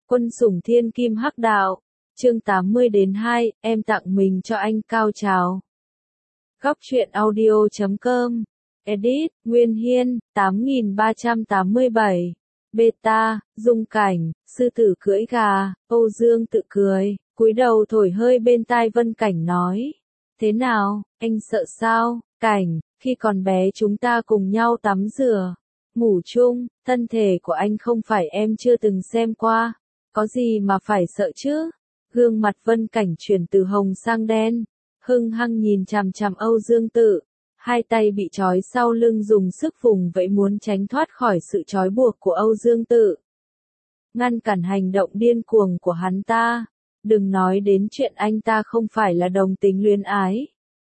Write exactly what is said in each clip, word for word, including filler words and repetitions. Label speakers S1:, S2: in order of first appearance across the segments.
S1: Quân sủng thiên kim hắc đạo, chương tám mươi đến hai, em tặng mình cho anh cao trào. Góc truyện audio chấm com, edit, Nguyên Hiên, tám nghìn ba trăm tám mươi bảy, beta, dung cảnh, sư tử cưỡi gà, Âu Dương tự cười, cúi đầu thổi hơi bên tai Vân Cảnh nói. Thế nào, anh sợ sao, Cảnh, khi còn bé chúng ta cùng nhau tắm rửa, ngủ chung, thân thể của anh không phải em chưa từng xem qua, có gì mà phải sợ chứ? Gương mặt Vân Cảnh chuyển từ hồng sang đen, hưng hăng nhìn chằm chằm Âu Dương Tự, hai tay bị trói sau lưng dùng sức vùng vẫy muốn tránh thoát khỏi sự trói buộc của Âu Dương Tự. Ngăn cản hành động điên cuồng của hắn ta, đừng nói đến chuyện anh ta không phải là đồng tính luyến ái.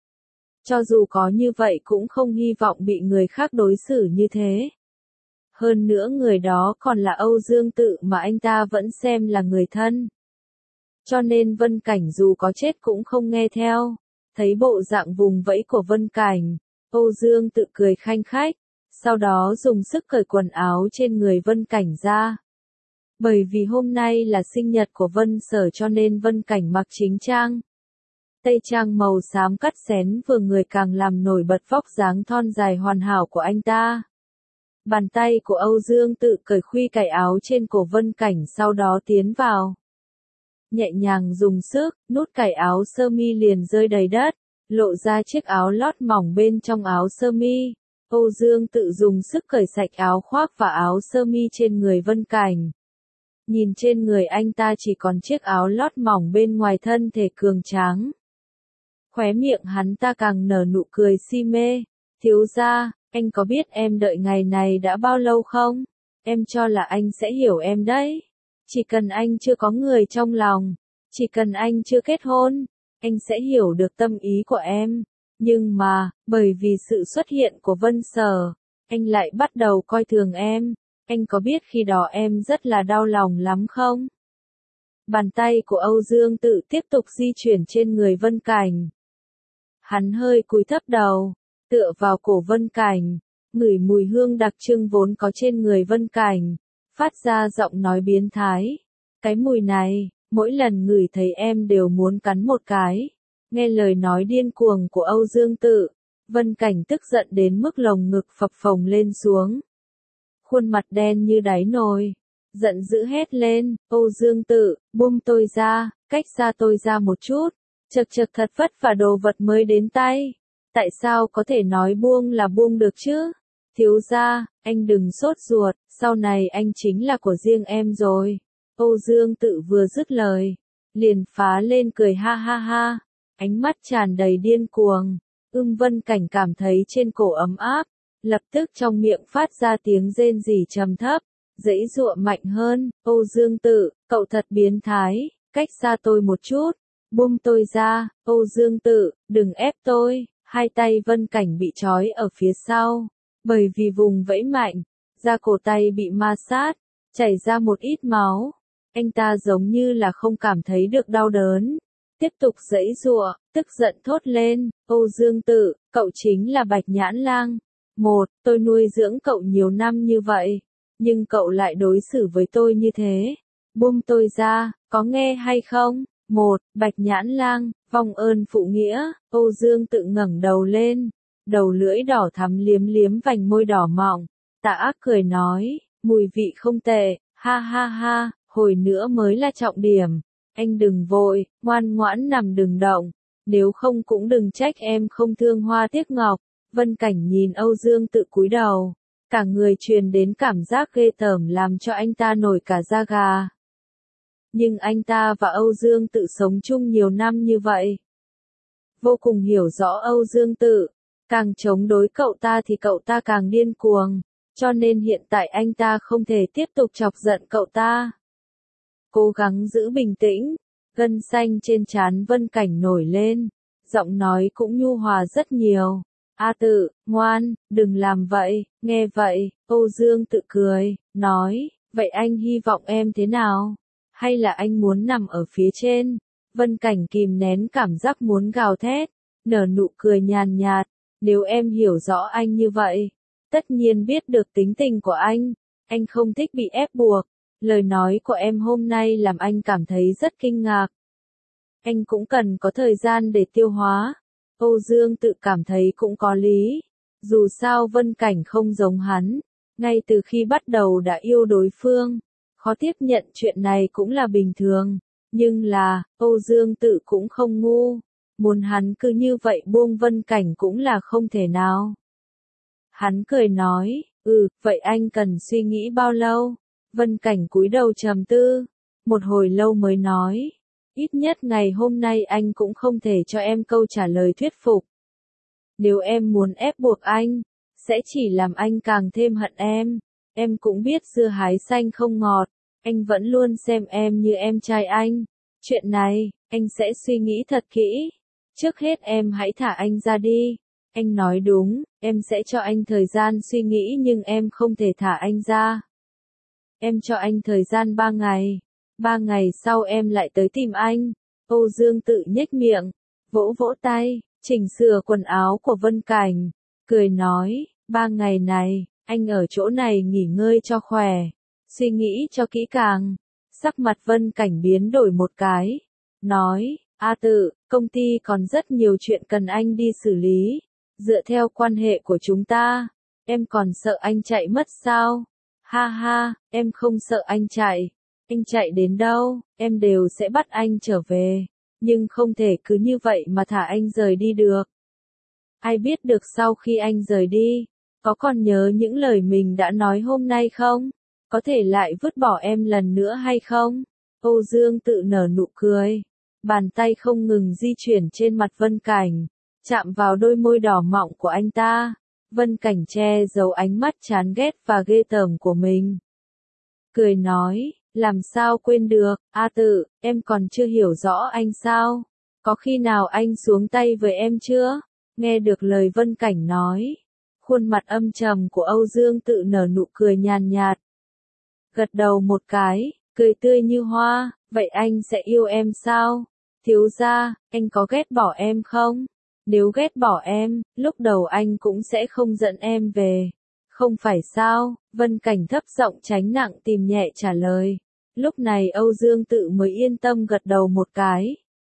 S1: Cho dù có như vậy cũng không hy vọng bị người khác đối xử như thế. Hơn nữa người đó còn là Âu Dương Tự mà anh ta vẫn xem là người thân. Cho nên Vân Cảnh dù có chết cũng không nghe theo. Thấy bộ dạng vùng vẫy của Vân Cảnh, Âu Dương Tự cười khanh khách, sau đó dùng sức cởi quần áo trên người Vân Cảnh ra. Bởi vì hôm nay là sinh nhật của Vân Sở cho nên Vân Cảnh mặc chính trang. Tây trang màu xám cắt xén vừa người càng làm nổi bật vóc dáng thon dài hoàn hảo của anh ta. Bàn tay của Âu Dương Tự cởi khuy cài áo trên cổ Vân Cảnh sau đó tiến vào. Nhẹ nhàng dùng sức, nút cài áo sơ mi liền rơi đầy đất, lộ ra chiếc áo lót mỏng bên trong áo sơ mi. Âu Dương Tự dùng sức cởi sạch áo khoác và áo sơ mi trên người Vân Cảnh. Nhìn trên người anh ta chỉ còn chiếc áo lót mỏng bên ngoài thân thể cường tráng. Khóe miệng hắn ta càng nở nụ cười si mê. Thiếu gia, anh có biết em đợi ngày này đã bao lâu không? Em cho là anh sẽ hiểu em đấy. Chỉ cần anh chưa có người trong lòng, chỉ cần anh chưa kết hôn, anh sẽ hiểu được tâm ý của em. Nhưng mà, bởi vì sự xuất hiện của Vân Sở, anh lại bắt đầu coi thường em. Anh có biết khi đó em rất là đau lòng lắm không? Bàn tay của Âu Dương Tự tiếp tục di chuyển trên người Vân Cảnh. Hắn hơi cúi thấp đầu, tựa vào cổ Vân Cảnh, ngửi mùi hương đặc trưng vốn có trên người Vân Cảnh, phát ra giọng nói biến thái. Cái mùi này, mỗi lần ngửi thấy em đều muốn cắn một cái. Nghe lời nói điên cuồng của Âu Dương Tự, Vân Cảnh tức giận đến mức lồng ngực phập phồng lên xuống. Khuôn mặt đen như đáy nồi, giận dữ hét lên, Âu Dương Tự, buông tôi ra, cách xa tôi ra một chút, chật chật thật vất vả đồ vật mới đến tay. Tại sao có thể nói buông là buông được chứ? Thiếu gia, anh đừng sốt ruột, sau này anh chính là của riêng em rồi. Âu Dương Tự vừa dứt lời, liền phá lên cười ha ha ha, ánh mắt tràn đầy điên cuồng. Ưng Vân Cảnh cảm thấy trên cổ ấm áp, lập tức trong miệng phát ra tiếng rên rỉ trầm thấp, giãy giụa mạnh hơn. Âu Dương Tự, cậu thật biến thái, cách xa tôi một chút, buông tôi ra. Âu Dương Tự, đừng ép tôi. Hai tay Vân Cảnh bị trói ở phía sau, bởi vì vùng vẫy mạnh, da cổ tay bị ma sát, chảy ra một ít máu. Anh ta giống như là không cảm thấy được đau đớn, tiếp tục giãy giụa, tức giận thốt lên, Âu Dương Tự, cậu chính là Bạch Nhãn Lang. Một, tôi nuôi dưỡng cậu nhiều năm như vậy, nhưng cậu lại đối xử với tôi như thế. Buông tôi ra, có nghe hay không? Một, Bạch Nhãn Lang, vong ơn phụ nghĩa. Âu Dương Tự ngẩng đầu lên, đầu lưỡi đỏ thắm liếm liếm vành môi đỏ mọng, tà ác cười nói, mùi vị không tệ, ha ha ha, hồi nữa mới là trọng điểm. Anh đừng vội, ngoan ngoãn nằm đừng động, nếu không cũng đừng trách em không thương hoa tiếc ngọc. Vân Cảnh nhìn Âu Dương Tự cúi đầu, cả người truyền đến cảm giác ghê tởm làm cho anh ta nổi cả da gà. Nhưng anh ta và Âu Dương Tự sống chung nhiều năm như vậy, vô cùng hiểu rõ Âu Dương Tự, càng chống đối cậu ta thì cậu ta càng điên cuồng, cho nên hiện tại anh ta không thể tiếp tục chọc giận cậu ta. Cố gắng giữ bình tĩnh, gân xanh trên trán Vân Cảnh nổi lên, giọng nói cũng nhu hòa rất nhiều. A Tự, ngoan, đừng làm vậy. Nghe vậy, Âu Dương Tự cười, nói, vậy anh hy vọng em thế nào? Hay là anh muốn nằm ở phía trên? Vân Cảnh kìm nén cảm giác muốn gào thét, nở nụ cười nhàn nhạt, nếu em hiểu rõ anh như vậy, tất nhiên biết được tính tình của anh, anh không thích bị ép buộc, Lời nói của em hôm nay làm anh cảm thấy rất kinh ngạc. Anh cũng cần có thời gian để tiêu hóa. Âu Dương tự cảm thấy cũng có lý. Dù sao Vân Cảnh không giống hắn. Ngay từ khi bắt đầu đã yêu đối phương. Khó tiếp nhận chuyện này cũng là bình thường. Nhưng là, Âu Dương tự cũng không ngu. Muốn hắn cứ như vậy buông Vân Cảnh cũng là không thể nào. Hắn cười nói, ừ, vậy anh cần suy nghĩ bao lâu? Vân Cảnh cúi đầu trầm tư. Một hồi lâu mới nói. Ít nhất ngày hôm nay anh cũng không thể cho em câu trả lời thuyết phục. Nếu em muốn ép buộc anh, sẽ chỉ làm anh càng thêm hận em. Em cũng biết dưa hái xanh không ngọt. Anh vẫn luôn xem em như em trai anh. Chuyện này, anh sẽ suy nghĩ thật kỹ. Trước hết em hãy thả anh ra đi. Anh nói đúng, em sẽ cho anh thời gian suy nghĩ nhưng em không thể thả anh ra. Em cho anh thời gian ba ngày. Ba ngày sau em lại tới tìm anh. Âu Dương tự nhếch miệng, vỗ vỗ tay, chỉnh sửa quần áo của Vân Cảnh. Cười nói, ba ngày này, anh ở chỗ này nghỉ ngơi cho khỏe. Suy nghĩ cho kỹ càng. Sắc mặt Vân Cảnh biến đổi một cái. Nói, A Tự, công ty còn rất nhiều chuyện cần anh đi xử lý. Dựa theo quan hệ của chúng ta, em còn sợ anh chạy mất sao? Ha ha, em không sợ anh chạy. Anh chạy đến đâu, em đều sẽ bắt anh trở về. Nhưng không thể cứ như vậy mà thả anh rời đi được. Ai biết được sau khi anh rời đi, có còn nhớ những lời mình đã nói hôm nay không? Có thể lại vứt bỏ em lần nữa hay không? Âu Dương tự nở nụ cười. Bàn tay không ngừng di chuyển trên mặt Vân Cảnh, chạm vào đôi môi đỏ mọng của anh ta. Vân Cảnh che giấu ánh mắt chán ghét và ghê tởm của mình. Cười nói, làm sao quên được, A Tự, em còn chưa hiểu rõ anh sao? Có khi nào anh xuống tay với em chưa? Nghe được lời Vân Cảnh nói, khuôn mặt âm trầm của Âu Dương tự nở nụ cười nhàn nhạt. Gật đầu một cái, cười tươi như hoa, vậy anh sẽ yêu em sao? Thiếu gia, anh có ghét bỏ em không? Nếu ghét bỏ em, lúc đầu anh cũng sẽ không dẫn em về. Không phải sao? Vân Cảnh thấp giọng tránh nặng tìm nhẹ trả lời. Lúc này Âu Dương tự mới yên tâm gật đầu một cái.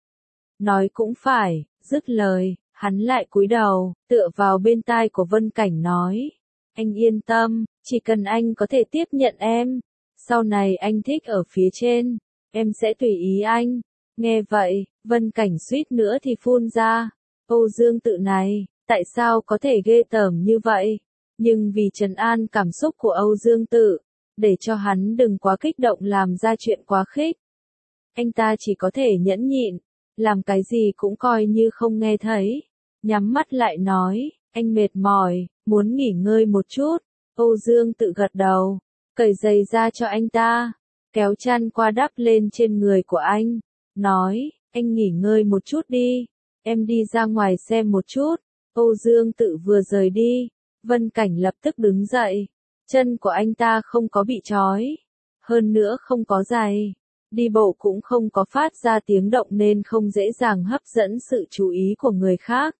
S1: Nói cũng phải, dứt lời, hắn lại cúi đầu, tựa vào bên tai của Vân Cảnh nói. Anh yên tâm, chỉ cần anh có thể tiếp nhận em. Sau này anh thích ở phía trên, em sẽ tùy ý anh. Nghe vậy, Vân Cảnh suýt nữa thì phun ra. Âu Dương tự này, tại sao có thể ghê tởm như vậy? Nhưng vì trấn an cảm xúc của Âu Dương tự, để cho hắn đừng quá kích động làm ra chuyện quá khích. Anh ta chỉ có thể nhẫn nhịn, làm cái gì cũng coi như không nghe thấy. Nhắm mắt lại nói, anh mệt mỏi, muốn nghỉ ngơi một chút. Âu Dương tự gật đầu, cởi giày ra cho anh ta, kéo chăn qua đắp lên trên người của anh. Nói, anh nghỉ ngơi một chút đi, em đi ra ngoài xem một chút. Âu Dương tự vừa rời đi, Vân Cảnh lập tức đứng dậy. Chân của anh ta không có bị trói, hơn nữa không có giày. Đi bộ cũng không có phát ra tiếng động nên không dễ dàng hấp dẫn sự chú ý của người khác.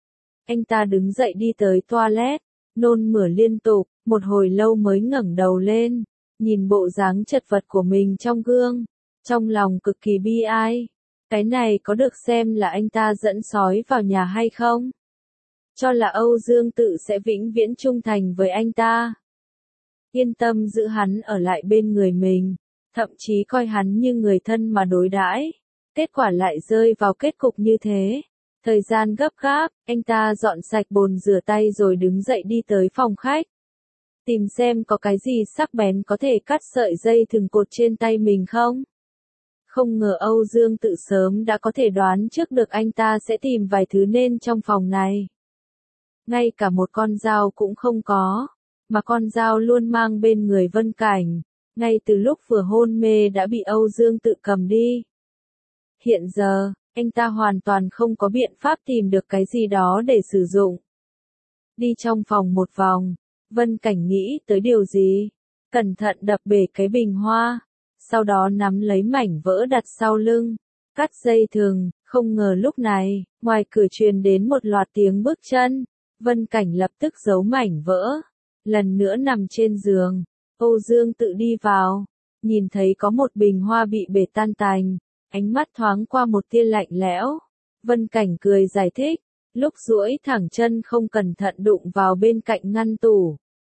S1: Anh ta đứng dậy đi tới toilet, nôn mửa liên tục, một hồi lâu mới ngẩng đầu lên, nhìn bộ dáng chật vật của mình trong gương, trong lòng cực kỳ bi ai. Cái này có được xem là anh ta dẫn sói vào nhà hay không? Cho là Âu Dương tự sẽ vĩnh viễn trung thành với anh ta. Yên tâm giữ hắn ở lại bên người mình, thậm chí coi hắn như người thân mà đối đãi. Kết quả lại rơi vào kết cục như thế. Thời gian gấp gáp, anh ta dọn sạch bồn rửa tay rồi đứng dậy đi tới phòng khách. Tìm xem có cái gì sắc bén có thể cắt sợi dây thừng cột trên tay mình không? Không ngờ Âu Dương tự sớm đã có thể đoán trước được anh ta sẽ tìm vài thứ nên trong phòng này. Ngay cả một con dao cũng không có, mà con dao luôn mang bên người Vân Cảnh, ngay từ lúc vừa hôn mê đã bị Âu Dương tự cầm đi. Hiện giờ, anh ta hoàn toàn không có biện pháp tìm được cái gì đó để sử dụng. Đi trong phòng một vòng, Vân Cảnh nghĩ tới điều gì, cẩn thận đập bể cái bình hoa, sau đó nắm lấy mảnh vỡ đặt sau lưng, cắt dây thừng. Không ngờ lúc này, ngoài cửa truyền đến một loạt tiếng bước chân. Vân Cảnh lập tức giấu mảnh vỡ, lần nữa nằm trên giường. Âu Dương tự đi vào, nhìn thấy có một bình hoa bị bể tan tành, ánh mắt thoáng qua một tia lạnh lẽo. Vân Cảnh cười giải thích, lúc duỗi thẳng chân không cẩn thận đụng vào bên cạnh ngăn tủ,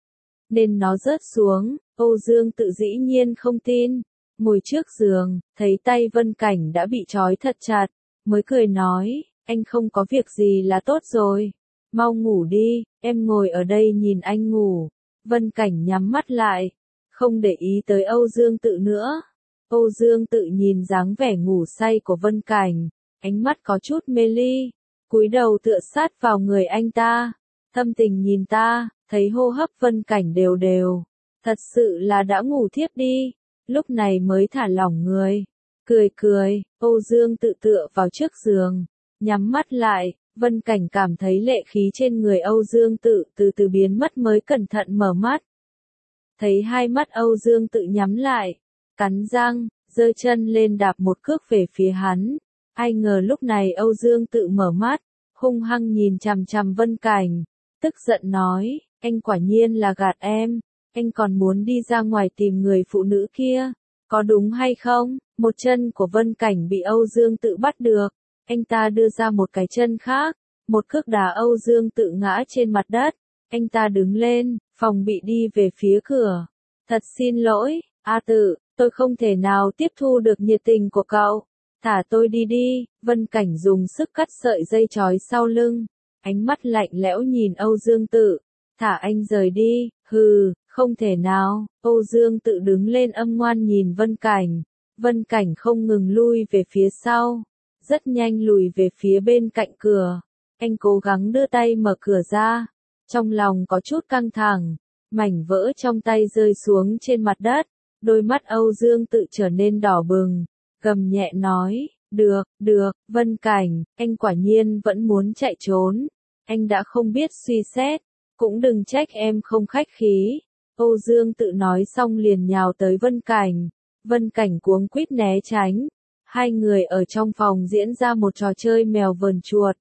S1: nên nó rớt xuống. Âu Dương Tự dĩ nhiên không tin, ngồi trước giường, thấy tay Vân Cảnh đã bị trói thật chặt, mới cười nói, anh không có việc gì là tốt rồi, mau ngủ đi, em ngồi ở đây nhìn anh ngủ. Vân Cảnh nhắm mắt lại, không để ý tới Âu Dương Tự nữa. Âu Dương Tự nhìn dáng vẻ ngủ say của Vân Cảnh, ánh mắt có chút mê ly, cúi đầu tựa sát vào người anh ta, thâm tình nhìn ta, thấy hô hấp Vân Cảnh đều đều, thật sự là đã ngủ thiếp đi, lúc này mới thả lỏng người, cười cười. Âu Dương Tự tựa vào trước giường, nhắm mắt lại. Vân Cảnh cảm thấy lệ khí trên người Âu Dương Tự từ từ biến mất mới cẩn thận mở mắt. Thấy hai mắt Âu Dương Tự nhắm lại, cắn răng, giơ chân lên đạp một cước về phía hắn. Ai ngờ lúc này Âu Dương Tự mở mắt, hung hăng nhìn chằm chằm Vân Cảnh, tức giận nói, anh quả nhiên là gạt em, anh còn muốn đi ra ngoài tìm người phụ nữ kia, có đúng hay không? Một chân của Vân Cảnh bị Âu Dương Tự bắt được, anh ta đưa ra một cái chân khác, một cước đá Âu Dương Tự ngã trên mặt đất, anh ta đứng lên, phòng bị đi về phía cửa. Thật xin lỗi, A Tự, tôi không thể nào tiếp thu được nhiệt tình của cậu, thả tôi đi đi. Vân Cảnh dùng sức cắt sợi dây trói sau lưng, ánh mắt lạnh lẽo nhìn Âu Dương Tự, thả anh rời đi. Hừ, không thể nào. Âu Dương Tự đứng lên âm ngoan nhìn Vân Cảnh, Vân Cảnh không ngừng lui về phía sau, rất nhanh lùi về phía bên cạnh cửa. Anh cố gắng đưa tay mở cửa ra, trong lòng có chút căng thẳng, mảnh vỡ trong tay rơi xuống trên mặt đất, đôi mắt Âu Dương Tự trở nên đỏ bừng, gầm nhẹ nói, được, được, Vân Cảnh, anh quả nhiên vẫn muốn chạy trốn, anh đã không biết suy xét, cũng đừng trách em không khách khí. Âu Dương Tự nói xong liền nhào tới Vân Cảnh, Vân Cảnh cuống quýt né tránh, hai người ở trong phòng diễn ra một trò chơi mèo vờn chuột.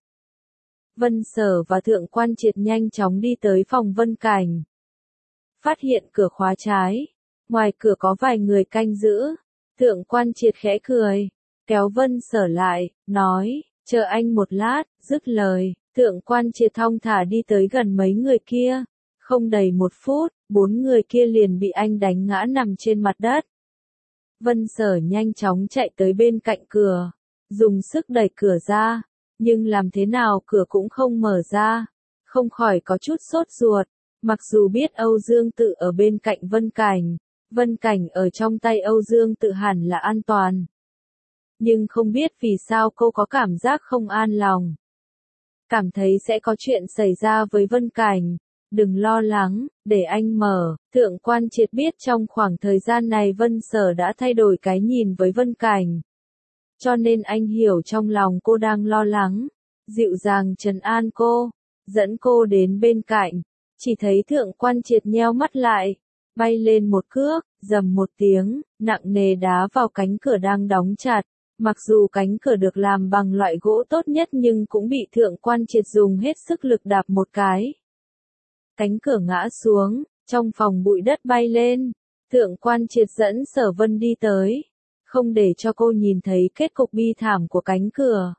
S1: Vân Sở và Thượng Quan Triệt nhanh chóng đi tới phòng Vân Cảnh, phát hiện cửa khóa trái, ngoài cửa có vài người canh giữ. Thượng Quan Triệt khẽ cười, kéo Vân Sở lại, nói, chờ anh một lát. Dứt lời, Thượng Quan Triệt thong thả đi tới gần mấy người kia, không đầy một phút, bốn người kia liền bị anh đánh ngã nằm trên mặt đất. Vân Sở nhanh chóng chạy tới bên cạnh cửa, dùng sức đẩy cửa ra, nhưng làm thế nào cửa cũng không mở ra, không khỏi có chút sốt ruột, mặc dù biết Âu Dương Tự ở bên cạnh Vân Cảnh, Vân Cảnh ở trong tay Âu Dương Tự hẳn là an toàn. Nhưng không biết vì sao cô có cảm giác không an lòng. Cảm thấy sẽ có chuyện xảy ra với Vân Cảnh. Đừng lo lắng, để anh mở. Thượng Quan Triệt biết trong khoảng thời gian này Vân Sở đã thay đổi cái nhìn với Vân Cảnh. Cho nên anh hiểu trong lòng cô đang lo lắng. Dịu dàng trấn an cô, dẫn cô đến bên cạnh. Chỉ thấy Thượng Quan Triệt nheo mắt lại, bay lên một cước, rầm một tiếng, nặng nề đá vào cánh cửa đang đóng chặt. Mặc dù cánh cửa được làm bằng loại gỗ tốt nhất nhưng cũng bị Thượng Quan Triệt dùng hết sức lực đạp một cái. Cánh cửa ngã xuống, trong phòng bụi đất bay lên. Thượng Quan Triệt dẫn Sở Vân đi tới, không để cho cô nhìn thấy kết cục bi thảm của cánh cửa.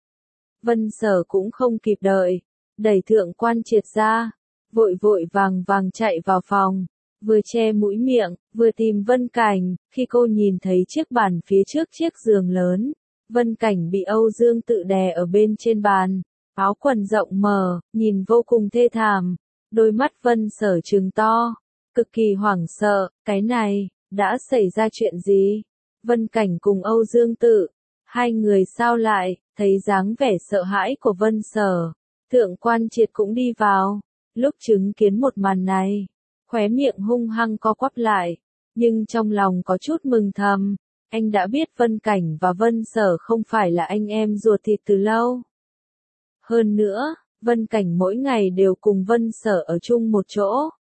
S1: Vân Sở cũng không kịp đợi, đẩy Thượng Quan Triệt ra, vội vội vàng vàng chạy vào phòng, vừa che mũi miệng, vừa tìm Vân Cảnh. Khi cô nhìn thấy chiếc bàn phía trước chiếc giường lớn, Vân Cảnh bị Âu Dương Tự đè ở bên trên bàn, áo quần rộng mở, nhìn vô cùng thê thảm. Đôi mắt Vân Sở trừng to, cực kỳ hoảng sợ, cái này, đã xảy ra chuyện gì? Vân Cảnh cùng Âu Dương Tự, hai người sao lại, thấy dáng vẻ sợ hãi của Vân Sở. Thượng Quan Triệt cũng đi vào, lúc chứng kiến một màn này, khóe miệng hung hăng co quắp lại, nhưng trong lòng có chút mừng thầm, anh đã biết Vân Cảnh và Vân Sở không phải là anh em ruột thịt từ lâu. Hơn nữa, Vân Cảnh mỗi ngày đều cùng Vân Sở ở chung một chỗ.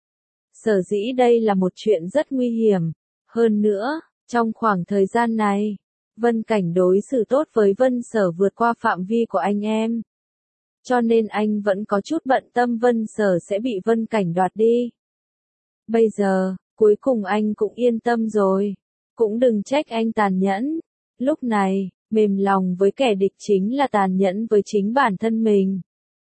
S1: Sở dĩ đây là một chuyện rất nguy hiểm. Hơn nữa, trong khoảng thời gian này, Vân Cảnh đối xử tốt với Vân Sở vượt qua phạm vi của anh em. Cho nên anh vẫn có chút bận tâm Vân Sở sẽ bị Vân Cảnh đoạt đi. Bây giờ, cuối cùng anh cũng yên tâm rồi. cũng đừng trách anh tàn nhẫn. Lúc này, mềm lòng với kẻ địch chính là tàn nhẫn với chính bản thân mình.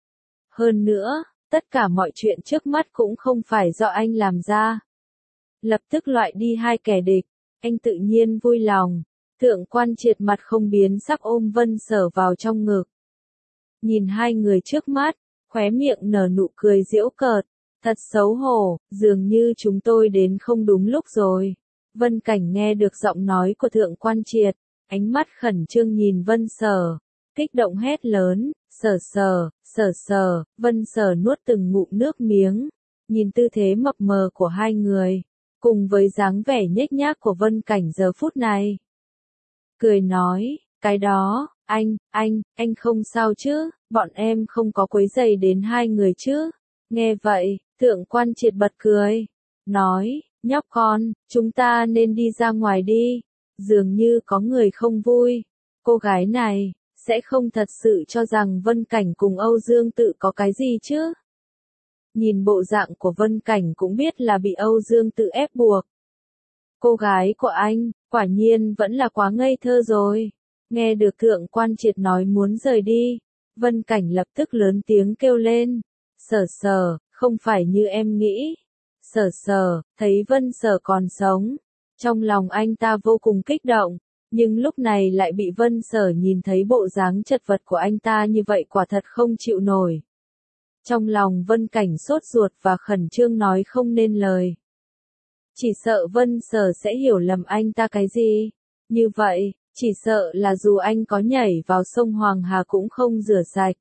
S1: Hơn nữa, tất cả mọi chuyện trước mắt cũng không phải do anh làm ra. Lập tức loại đi hai kẻ địch, anh tự nhiên vui lòng. Thượng quan triệt mặt không biến sắc ôm Vân Sở vào trong ngực. Nhìn hai người trước mắt, khóe miệng nở nụ cười giễu cợt. Thật xấu hổ, dường như chúng tôi đến không đúng lúc rồi. Vân Cảnh nghe được giọng nói của thượng quan triệt, ánh mắt khẩn trương nhìn Vân Sở, kích động hét lớn, Sở Sở, Sở Sở. Vân Sở nuốt từng ngụm nước miếng, nhìn tư thế mập mờ của hai người, cùng với dáng vẻ nhếch nhác của Vân Cảnh giờ phút này. Cười nói, cái đó, anh, anh, anh không sao chứ, bọn em không có quấy rầy đến hai người chứ. Nghe vậy, thượng quan triệt bật cười, nói, nhóc con, chúng ta nên đi ra ngoài đi, dường như có người không vui. Cô gái này, sẽ không thật sự cho rằng Vân Cảnh cùng Âu Dương Tự có cái gì chứ. Nhìn bộ dạng của Vân Cảnh cũng biết là bị Âu Dương Tự ép buộc. Cô gái của anh, quả nhiên vẫn là quá ngây thơ rồi. Nghe được thượng quan triệt nói muốn rời đi, Vân Cảnh lập tức lớn tiếng kêu lên, Sở Sở, không phải như em nghĩ. Sở Sở, thấy Vân Sở còn sống, trong lòng anh ta vô cùng kích động, nhưng lúc này lại bị Vân Sở nhìn thấy bộ dáng chật vật của anh ta như vậy quả thật không chịu nổi. Trong lòng Vân Cảnh sốt ruột và khẩn trương nói không nên lời. Chỉ sợ Vân Sở sẽ hiểu lầm anh ta cái gì. Như vậy, chỉ sợ là dù anh có nhảy vào sông Hoàng Hà cũng không rửa sạch.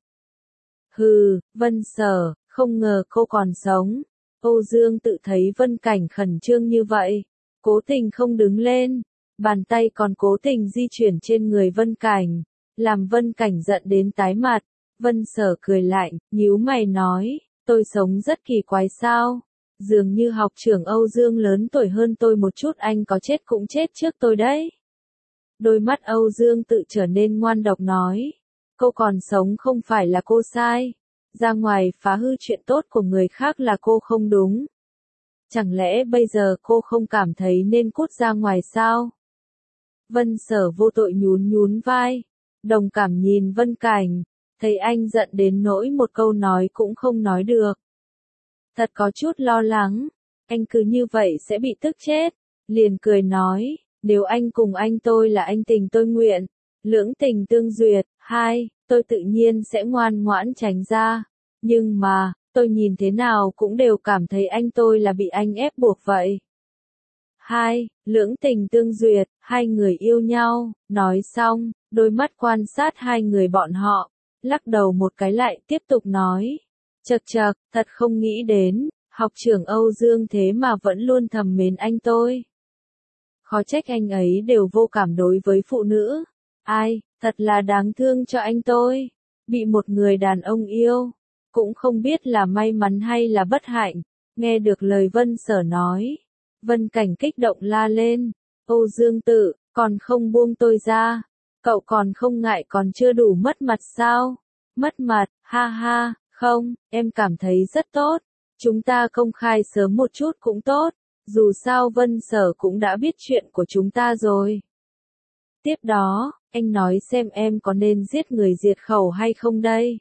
S1: Hừ, Vân Sở, không ngờ cô còn sống. Âu Dương Tự thấy Vân Cảnh khẩn trương như vậy, cố tình không đứng lên, bàn tay còn cố tình di chuyển trên người Vân Cảnh, làm Vân Cảnh giận đến tái mặt. Vân Sở cười lạnh, nhíu mày nói, tôi sống rất kỳ quái sao? Dường như học trưởng Âu Dương lớn tuổi hơn tôi một chút, anh có chết cũng chết trước tôi đấy. Đôi mắt Âu Dương Tự trở nên ngoan độc nói, cô còn sống không phải là cô sai, ra ngoài phá hư chuyện tốt của người khác là cô không đúng. Chẳng lẽ bây giờ cô không cảm thấy nên cút ra ngoài sao? Vân Sở vô tội nhún nhún vai, đồng cảm nhìn Vân Cảnh, thấy anh giận đến nỗi một câu nói cũng không nói được. Thật có chút lo lắng, anh cứ như vậy sẽ bị tức chết, liền cười nói, nếu anh cùng anh tôi là anh tình tôi nguyện, lưỡng tình tương duyệt, hai, tôi tự nhiên sẽ ngoan ngoãn tránh ra, nhưng mà, tôi nhìn thế nào cũng đều cảm thấy anh tôi là bị anh ép buộc vậy. Hai, lưỡng tình tương duyệt, hai người yêu nhau, nói xong, đôi mắt quan sát hai người bọn họ, lắc đầu một cái lại tiếp tục nói. Chậc chậc, thật không nghĩ đến, học trưởng Âu Dương thế mà vẫn luôn thầm mến anh tôi. Khó trách anh ấy đều vô cảm đối với phụ nữ. Ai, thật là đáng thương cho anh tôi. Bị một người đàn ông yêu, cũng không biết là may mắn hay là bất hạnh. Nghe được lời Vân Sở nói, Vân Cảnh kích động la lên. Âu Dương Tự, còn không buông tôi ra. Cậu còn không ngại còn chưa đủ mất mặt sao? Mất mặt, ha ha. Không, em cảm thấy rất tốt. Chúng ta công khai sớm một chút cũng tốt. Dù sao Vân Sở cũng đã biết chuyện của chúng ta rồi. Tiếp đó, anh nói xem em có nên giết người diệt khẩu hay không đây?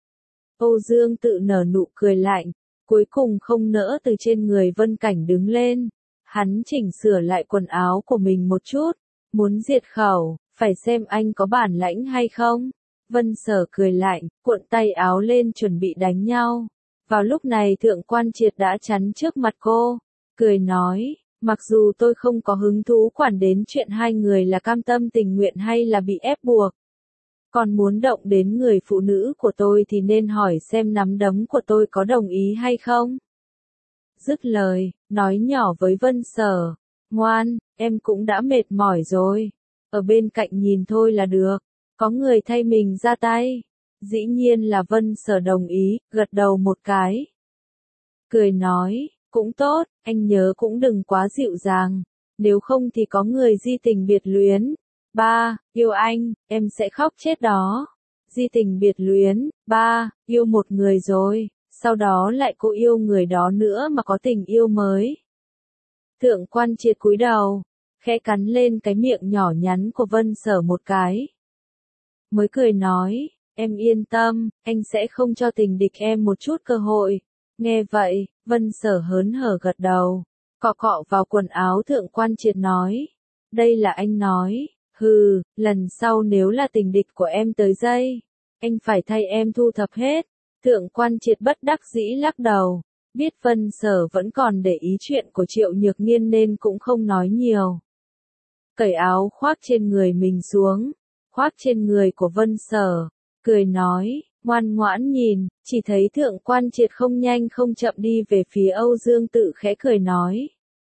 S1: Âu Dương Tự nở nụ cười lạnh, cuối cùng không nỡ từ trên người Vân Cảnh đứng lên. Hắn chỉnh sửa lại quần áo của mình một chút. Muốn diệt khẩu, phải xem anh có bản lãnh hay không? Vân Sở cười lạnh, cuộn tay áo lên chuẩn bị đánh nhau. Vào lúc này thượng quan triệt đã chắn trước mặt cô, cười nói, mặc dù tôi không có hứng thú quản đến chuyện hai người là cam tâm tình nguyện hay là bị ép buộc. Còn muốn động đến người phụ nữ của tôi thì nên hỏi xem nắm đấm của tôi có đồng ý hay không. Dứt lời, nói nhỏ với Vân Sở, ngoan, em cũng đã mệt mỏi rồi, ở bên cạnh nhìn thôi là được. Có người thay mình ra tay. Dĩ nhiên là Vân Sở đồng ý, gật đầu một cái. Cười nói, cũng tốt, anh nhớ cũng đừng quá dịu dàng. Nếu không thì có người di tình biệt luyến. Ba, yêu anh, em sẽ khóc chết đó. Di tình biệt luyến, ba, yêu một người rồi, sau đó lại cô yêu người đó nữa mà có tình yêu mới. Thượng quan triệt cúi đầu, khẽ cắn lên cái miệng nhỏ nhắn của Vân Sở một cái. Mới cười nói, em yên tâm, anh sẽ không cho tình địch em một chút cơ hội. Nghe vậy, Vân Sở hớn hở gật đầu, cọ cọ vào quần áo Thượng Quan Triệt nói. Đây là anh nói, hừ, lần sau nếu là tình địch của em tới dây, anh phải thay em thu thập hết. Thượng Quan Triệt bất đắc dĩ lắc đầu, biết Vân Sở vẫn còn để ý chuyện của Triệu Nhược Nghiên nên cũng không nói nhiều. Cởi áo khoác trên người mình xuống, khoác trên người của Vân Sở, cười nói, ngoan ngoãn nhìn, chỉ thấy Thượng Quan Triệt không nhanh không chậm đi về phía Âu Dương Tự khẽ cười nói.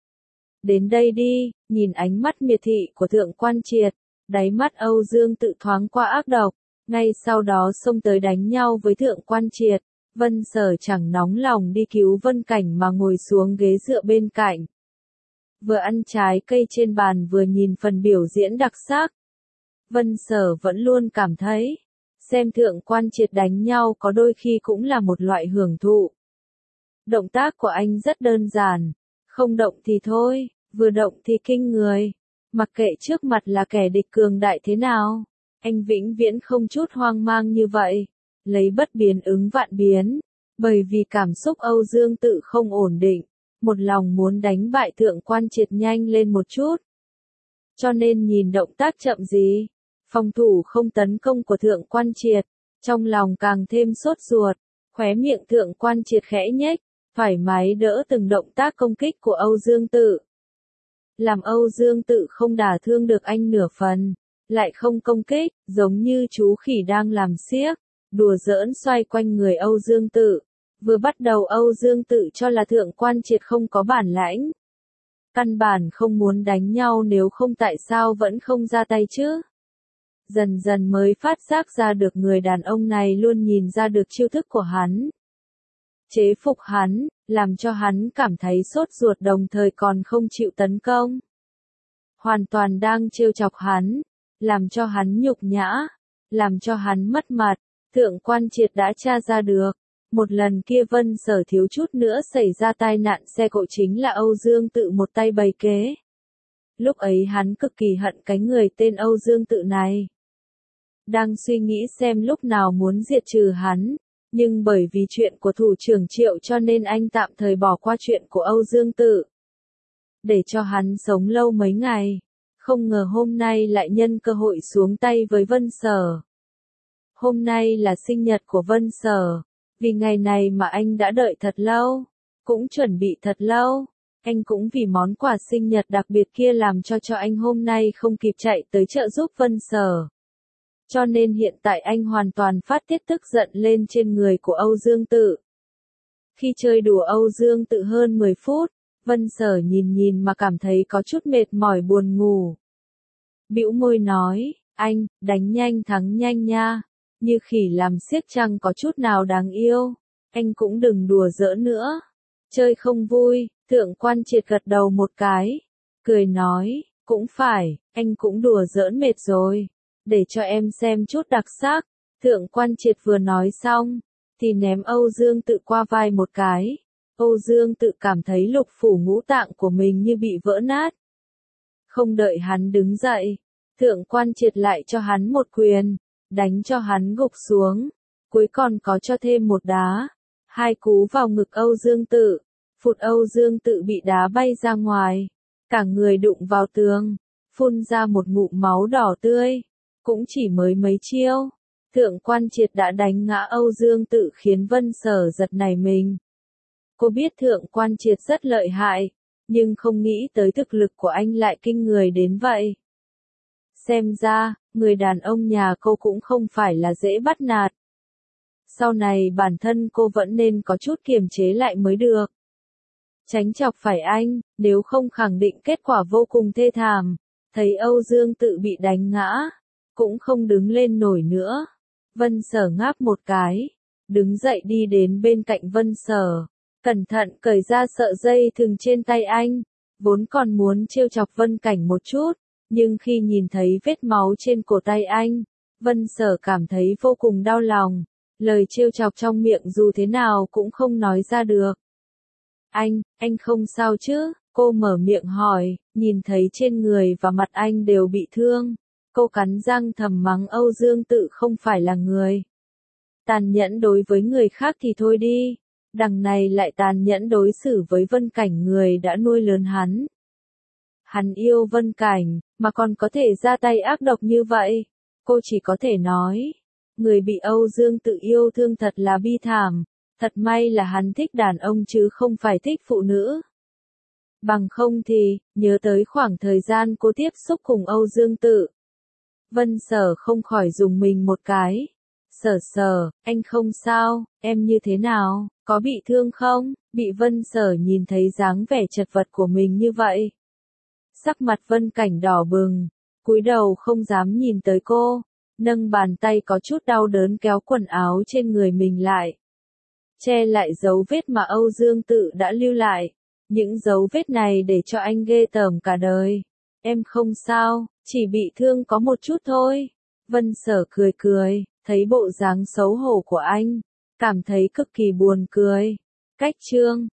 S1: Đến đây đi, nhìn ánh mắt miệt thị của Thượng Quan Triệt, đáy mắt Âu Dương Tự thoáng qua ác độc, ngay sau đó xông tới đánh nhau với Thượng Quan Triệt. Vân Sở chẳng nóng lòng đi cứu Vân Cảnh mà ngồi xuống ghế dựa bên cạnh. Vừa ăn trái cây trên bàn vừa nhìn phần biểu diễn đặc sắc. Vân Sở vẫn luôn cảm thấy, xem Thượng Quan Triệt đánh nhau có đôi khi cũng là một loại hưởng thụ. Động tác của anh rất đơn giản, không động thì thôi, vừa động thì kinh người. Mặc kệ trước mặt là kẻ địch cường đại thế nào, anh vĩnh viễn không chút hoang mang như vậy, lấy bất biến ứng vạn biến, bởi vì cảm xúc Âu Dương Tự không ổn định, một lòng muốn đánh bại Thượng Quan Triệt nhanh lên một chút. Cho nên nhìn động tác chậm gì, phòng thủ không tấn công của Thượng Quan Triệt, trong lòng càng thêm sốt ruột, khóe miệng Thượng Quan Triệt khẽ nhếch, thoải mái đỡ từng động tác công kích của Âu Dương Tự. Làm Âu Dương Tự không đả thương được anh nửa phần, lại không công kích, giống như chú khỉ đang làm xiếc, đùa giỡn xoay quanh người Âu Dương Tự. Vừa bắt đầu Âu Dương Tự cho là Thượng Quan Triệt không có bản lãnh. Căn bản không muốn đánh nhau, nếu không tại sao vẫn không ra tay chứ. Dần dần mới phát giác ra được người đàn ông này luôn nhìn ra được chiêu thức của hắn. Chế phục hắn, làm cho hắn cảm thấy sốt ruột đồng thời còn không chịu tấn công. Hoàn toàn đang trêu chọc hắn, làm cho hắn nhục nhã, làm cho hắn mất mặt. Thượng Quan Triệt đã tra ra được, một lần kia Vân Sở thiếu chút nữa xảy ra tai nạn xe cộ chính là Âu Dương Tự một tay bày kế. Lúc ấy hắn cực kỳ hận cái người tên Âu Dương Tự này. Đang suy nghĩ xem lúc nào muốn diệt trừ hắn, nhưng bởi vì chuyện của thủ trưởng Triệu cho nên anh tạm thời bỏ qua chuyện của Âu Dương Tự. Để cho hắn sống lâu mấy ngày, không ngờ hôm nay lại nhân cơ hội xuống tay với Vân Sở. Hôm nay là sinh nhật của Vân Sở, vì ngày này mà anh đã đợi thật lâu, cũng chuẩn bị thật lâu. Anh cũng vì món quà sinh nhật đặc biệt kia làm cho cho anh hôm nay không kịp chạy tới trợ giúp Vân Sở. Cho nên hiện tại anh hoàn toàn phát tiết tức giận lên trên người của Âu Dương Tự. Khi chơi đùa Âu Dương Tự hơn mười phút, Vân Sở nhìn nhìn mà cảm thấy có chút mệt mỏi buồn ngủ. Bĩu môi nói, anh, đánh nhanh thắng nhanh nha, như khỉ làm xiếc chăng có chút nào đáng yêu, anh cũng đừng đùa giỡn nữa. Chơi không vui, Thượng Quan Triệt gật đầu một cái, cười nói, cũng phải, anh cũng đùa giỡn mệt rồi, để cho em xem chút đặc sắc. Thượng Quan Triệt vừa nói xong, thì ném Âu Dương Tự qua vai một cái. Âu Dương Tự cảm thấy lục phủ ngũ tạng của mình như bị vỡ nát. Không đợi hắn đứng dậy, Thượng Quan Triệt lại cho hắn một quyền, đánh cho hắn gục xuống, cuối còn có cho thêm một đá, hai cú vào ngực Âu Dương Tự, phụt Âu Dương Tự bị đá bay ra ngoài, cả người đụng vào tường, phun ra một ngụm máu đỏ tươi, cũng chỉ mới mấy chiêu, Thượng Quan Triệt đã đánh ngã Âu Dương Tự khiến Vân Sở giật nảy mình. Cô biết Thượng Quan Triệt rất lợi hại, nhưng không nghĩ tới thực lực của anh lại kinh người đến vậy. Xem ra, người đàn ông nhà cô cũng không phải là dễ bắt nạt. Sau này bản thân cô vẫn nên có chút kiềm chế lại mới được. Tránh chọc phải anh, nếu không khẳng định kết quả vô cùng thê thảm. Thấy Âu Dương Tự bị đánh ngã, cũng không đứng lên nổi nữa. Vân Sở ngáp một cái, đứng dậy đi đến bên cạnh Vân Sở, cẩn thận cởi ra sợi dây thừng trên tay anh, vốn còn muốn trêu chọc Vân Cảnh một chút, nhưng khi nhìn thấy vết máu trên cổ tay anh, Vân Sở cảm thấy vô cùng đau lòng, lời trêu chọc trong miệng dù thế nào cũng không nói ra được. Anh, anh không sao chứ? Cô mở miệng hỏi, nhìn thấy trên người và mặt anh đều bị thương. Cô cắn răng thầm mắng Âu Dương Tự không phải là người tàn nhẫn đối với người khác thì thôi đi. Đằng này lại tàn nhẫn đối xử với Vân Cảnh, người đã nuôi lớn hắn. Hắn yêu Vân Cảnh, mà còn có thể ra tay ác độc như vậy. Cô chỉ có thể nói, người bị Âu Dương Tự yêu thương thật là bi thảm. Thật may là hắn thích đàn ông chứ không phải thích phụ nữ. Bằng không thì, nhớ tới khoảng thời gian cô tiếp xúc cùng Âu Dương Tự. Vân Sở không khỏi dùng mình một cái. Sở Sở, anh không sao, em như thế nào, có bị thương không? Bị Vân Sở nhìn thấy dáng vẻ chật vật của mình như vậy. Sắc mặt Vân Cảnh đỏ bừng, cúi đầu không dám nhìn tới cô, nâng bàn tay có chút đau đớn kéo quần áo trên người mình lại. Che lại dấu vết mà Âu Dương Tự đã lưu lại. Những dấu vết này để cho anh ghê tởm cả đời. Em không sao, chỉ bị thương có một chút thôi. Vân Sở cười cười, thấy bộ dáng xấu hổ của anh, cảm thấy cực kỳ buồn cười. Cách chương